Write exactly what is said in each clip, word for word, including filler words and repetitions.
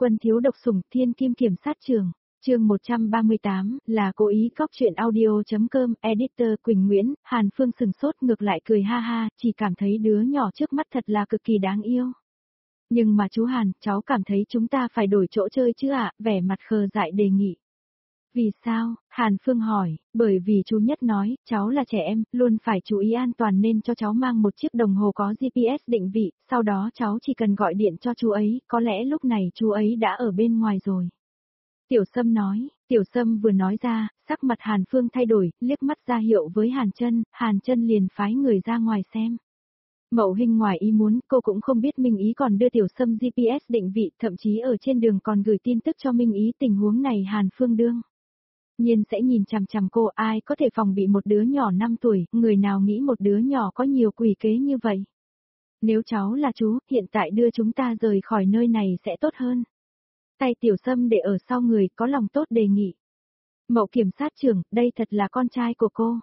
Quân thiếu độc sủng thiên kim kiểm sát trường, chương một trăm ba mươi tám, là cố ý cóc truyện audio.com, editor Quỳnh Nguyễn, Hàn Phương sừng sốt ngược lại cười ha ha, chỉ cảm thấy đứa nhỏ trước mắt thật là cực kỳ đáng yêu. Nhưng mà chú Hàn, cháu cảm thấy chúng ta phải đổi chỗ chơi chứ ạ, vẻ mặt khờ dại đề nghị. Vì sao? Hàn Phương hỏi, bởi vì chú Nhất nói, cháu là trẻ em, luôn phải chú ý an toàn nên cho cháu mang một chiếc đồng hồ có giê pê ét định vị, sau đó cháu chỉ cần gọi điện cho chú ấy, có lẽ lúc này chú ấy đã ở bên ngoài rồi. Tiểu Sâm nói, Tiểu Sâm vừa nói ra, sắc mặt Hàn Phương thay đổi, liếc mắt ra hiệu với Hàn Chân, Hàn Chân liền phái người ra ngoài xem. Mậu Hinh ngoài ý muốn, cô cũng không biết Minh Ý còn đưa Tiểu Sâm giê pê ét định vị, thậm chí ở trên đường còn gửi tin tức cho Minh Ý tình huống này Hàn Phương đương nhiên sẽ nhìn chằm chằm cô, ai có thể phòng bị một đứa nhỏ năm tuổi, người nào nghĩ một đứa nhỏ có nhiều quỷ kế như vậy. Nếu cháu là chú, hiện tại đưa chúng ta rời khỏi nơi này sẽ tốt hơn. Tay Tiểu Sâm để ở sau người, có lòng tốt đề nghị. Mậu kiểm sát trưởng, đây thật là con trai của cô.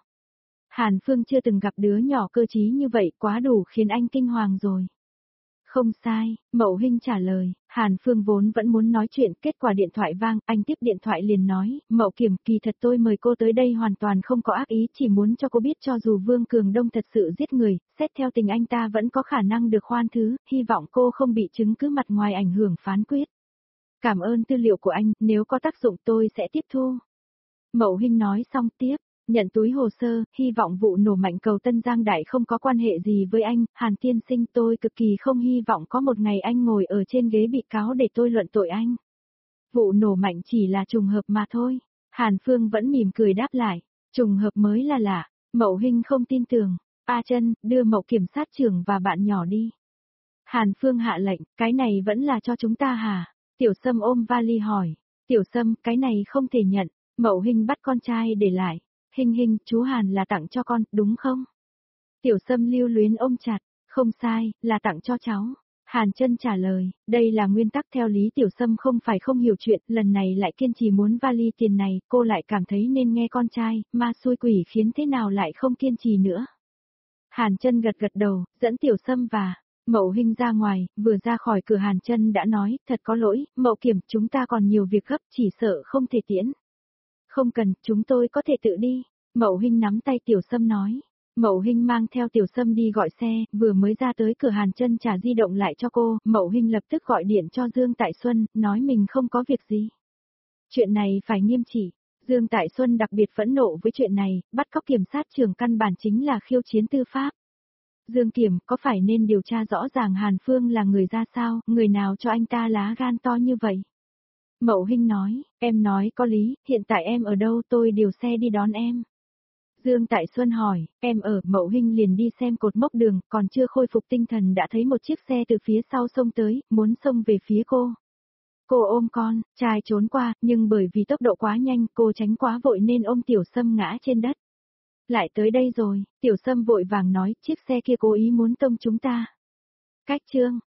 Hàn Phương chưa từng gặp đứa nhỏ cơ trí như vậy, quá đủ khiến anh kinh hoàng rồi. Không sai, Mậu Hinh trả lời, Hàn Phương vốn vẫn muốn nói chuyện, kết quả điện thoại vang, anh tiếp điện thoại liền nói, Mậu Kiểm, kỳ thật tôi mời cô tới đây hoàn toàn không có ác ý, chỉ muốn cho cô biết cho dù Vương Cường Đông thật sự giết người, xét theo tình anh ta vẫn có khả năng được khoan thứ, hy vọng cô không bị chứng cứ mặt ngoài ảnh hưởng phán quyết. Cảm ơn tư liệu của anh, nếu có tác dụng tôi sẽ tiếp thu. Mậu Hinh nói xong tiếp. Nhận túi hồ sơ, hy vọng vụ nổ mạnh cầu Tân Giang Đại không có quan hệ gì với anh, Hàn tiên sinh tôi cực kỳ không hy vọng có một ngày anh ngồi ở trên ghế bị cáo để tôi luận tội anh. Vụ nổ mạnh chỉ là trùng hợp mà thôi. Hàn Phương vẫn mỉm cười đáp lại, trùng hợp mới là lạ. Mậu Hinh không tin tưởng, A Chân, đưa Mậu kiểm sát trưởng và bạn nhỏ đi. Hàn Phương hạ lệnh, cái này vẫn là cho chúng ta hả? Tiểu Sâm ôm vali hỏi, Tiểu Sâm, cái này không thể nhận. Mậu Hinh bắt con trai để lại. Hinh Hinh, chú Hàn là tặng cho con, đúng không? Tiểu Sâm lưu luyến ôm chặt, không sai, là tặng cho cháu. Hàn Chân trả lời, đây là nguyên tắc theo lý. Tiểu Sâm không phải không hiểu chuyện, lần này lại kiên trì muốn vali tiền này, cô lại cảm thấy nên nghe con trai, ma xui quỷ khiến thế nào lại không kiên trì nữa. Hàn Chân gật gật đầu, dẫn Tiểu Sâm và Mậu Hinh ra ngoài, vừa ra khỏi cửa Hàn Chân đã nói, thật có lỗi, Mậu Kiểm, chúng ta còn nhiều việc gấp, chỉ sợ không thể tiễn. Không cần, chúng tôi có thể tự đi. Mậu Hinh nắm tay Tiểu Sâm nói. Mậu Hinh mang theo Tiểu Sâm đi gọi xe, vừa mới ra tới cửa Hàn Chân trả di động lại cho cô, Mậu Hinh lập tức gọi điện cho Dương Tại Xuân, nói mình không có việc gì. Chuyện này phải nghiêm trị. Dương Tại Xuân đặc biệt phẫn nộ với chuyện này, bắt cóc kiểm sát trưởng căn bản chính là khiêu chiến tư pháp. Dương Kiểm, có phải nên điều tra rõ ràng Hàn Phương là người ra sao, người nào cho anh ta lá gan to như vậy? Mậu Hinh nói, em nói có lý, hiện tại em ở đâu tôi điều xe đi đón em. Dương Tại Xuân hỏi, em ở, Mậu Hinh liền đi xem cột mốc đường, còn chưa khôi phục tinh thần đã thấy một chiếc xe từ phía sau xông tới, muốn xông về phía cô. Cô ôm con, trai trốn qua, nhưng bởi vì tốc độ quá nhanh, cô tránh quá vội nên ôm Tiểu Sâm ngã trên đất. Lại tới đây rồi, Tiểu Sâm vội vàng nói, chiếc xe kia cố ý muốn tông chúng ta. Cách chương.